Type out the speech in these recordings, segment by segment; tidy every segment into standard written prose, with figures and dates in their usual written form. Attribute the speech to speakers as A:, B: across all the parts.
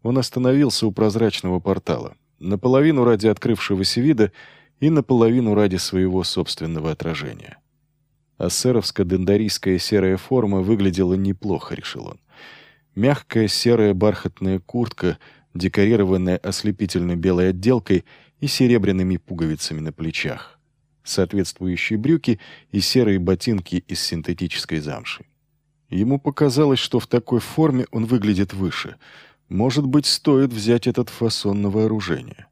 A: Он остановился у прозрачного портала, наполовину ради открывшегося вида и наполовину ради своего собственного отражения. Ассеровско-дендарийская серая форма выглядела неплохо, решил он. Мягкая серая бархатная куртка, декорированная ослепительно белой отделкой и серебряными пуговицами на плечах, соответствующие брюки и серые ботинки из синтетической замши. Ему показалось, что в такой форме он выглядит выше. Может быть, стоит взять этот фасон на вооружение.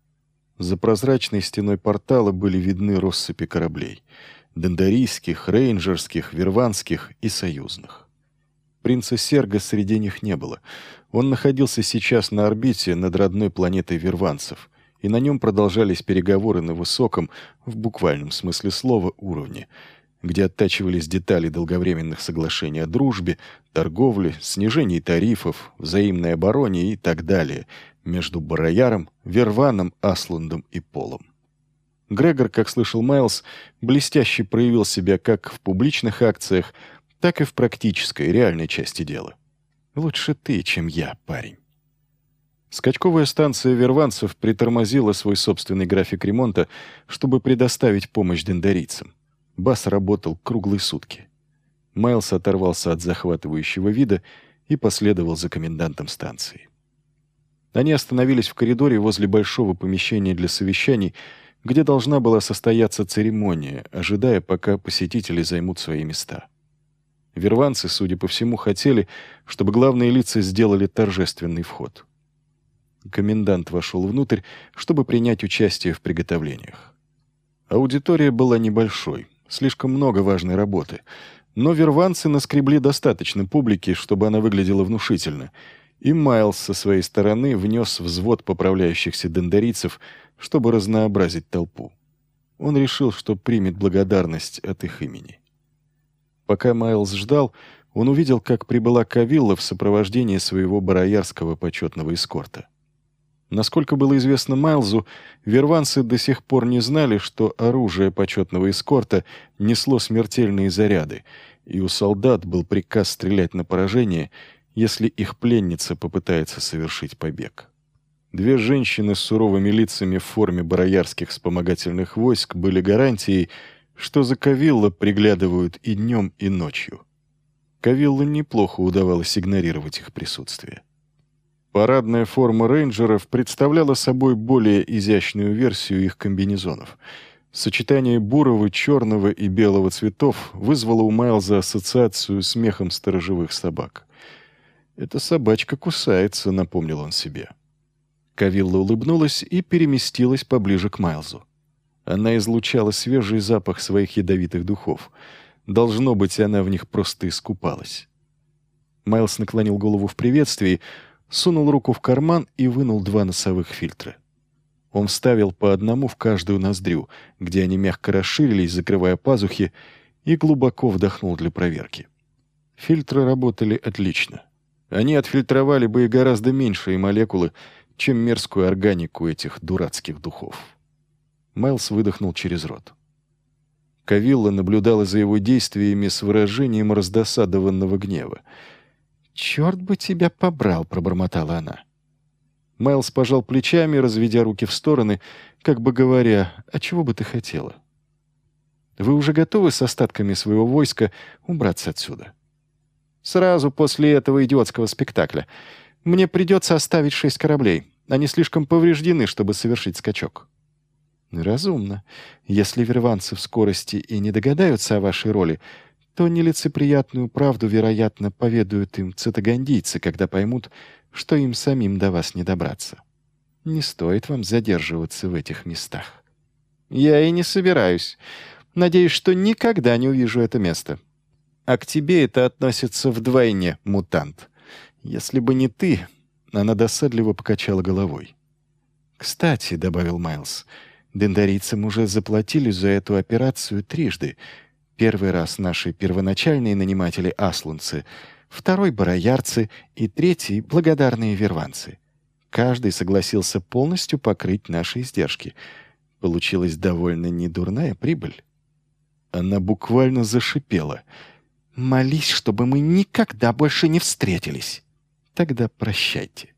A: За прозрачной стеной портала были видны россыпи кораблей — дендарийских, рейнджерских, верванских и союзных. Принца Серга среди них не было. Он находился сейчас на орбите над родной планетой верванцев, и на нем продолжались переговоры на высоком, в буквальном смысле слова, уровне, где оттачивались детали долговременных соглашений о дружбе, торговле, снижении тарифов, взаимной обороне и так далее между Барояром, Верваном, Асландом и Полом. Грегор, как слышал Майлз, блестяще проявил себя как в публичных акциях, так и в практической, реальной части дела. Лучше ты, чем я, парень. Скачковая станция верванцев притормозила свой собственный график ремонта, чтобы предоставить помощь дендарийцам. БАС работал круглые сутки. Майлз оторвался от захватывающего вида и последовал за комендантом станции. Они остановились в коридоре возле большого помещения для совещаний, где должна была состояться церемония, ожидая, пока посетители займут свои места. Верванцы, судя по всему, хотели, чтобы главные лица сделали торжественный вход. Комендант вошел внутрь, чтобы принять участие в приготовлениях. Аудитория была небольшой, слишком много важной работы, но верванцы наскребли достаточно публики, чтобы она выглядела внушительно, и Майлз со своей стороны внес взвод поправляющихся дендарийцев, чтобы разнообразить толпу. Он решил, что примет благодарность от их имени. Пока Майлз ждал, он увидел, как прибыла Кавилла в сопровождении своего бароярского почетного эскорта. Насколько было известно Майлзу, верванцы до сих пор не знали, что оружие почетного эскорта несло смертельные заряды, и у солдат был приказ стрелять на поражение, если их пленница попытается совершить побег. Две женщины с суровыми лицами в форме бароярских вспомогательных войск были гарантией, что за Кавилла приглядывают и днем, и ночью. Кавиллу неплохо удавалось игнорировать их присутствие. Парадная форма рейнджеров представляла собой более изящную версию их комбинезонов. Сочетание бурого, черного и белого цветов вызвало у Майлза ассоциацию с мехом сторожевых собак. «Эта собачка кусается», — напомнил он себе. Кавилла улыбнулась и переместилась поближе к Майлзу. Она излучала свежий запах своих ядовитых духов. Должно быть, она в них просто искупалась. Майлз наклонил голову в приветствии, сунул руку в карман и вынул 2 носовых фильтра. Он вставил по одному в каждую ноздрю, где они мягко расширились, закрывая пазухи, и глубоко вдохнул для проверки. Фильтры работали отлично. Они отфильтровали бы и гораздо меньшие молекулы, чем мерзкую органику этих дурацких духов. Майлз выдохнул через рот. Кавилла наблюдала за его действиями с выражением раздосадованного гнева. «Черт бы тебя побрал!» — пробормотала она. Майлз пожал плечами, разведя руки в стороны, как бы говоря, «А чего бы ты хотела?» «Вы уже готовы с остатками своего войска убраться отсюда?» «Сразу после этого идиотского спектакля. Мне придется оставить 6 кораблей. Они слишком повреждены, чтобы совершить скачок». «Разумно. Если верванцы в скорости и не догадаются о вашей роли, то нелицеприятную правду, вероятно, поведают им цитагандийцы, когда поймут, что им самим до вас не добраться. Не стоит вам задерживаться в этих местах». «Я и не собираюсь. Надеюсь, что никогда не увижу это место. А к тебе это относится вдвойне, мутант. Если бы не ты...» Она досадливо покачала головой. «Кстати», — добавил Майлз, — «дендарийцам уже заплатили за эту операцию 3. Первый раз наши первоначальные наниматели асланцы, второй — бароярцы и третий — благодарные верванцы. Каждый согласился полностью покрыть наши издержки. Получилась довольно недурная прибыль». Она буквально зашипела. «Молись, чтобы мы никогда больше не встретились. Тогда прощайте».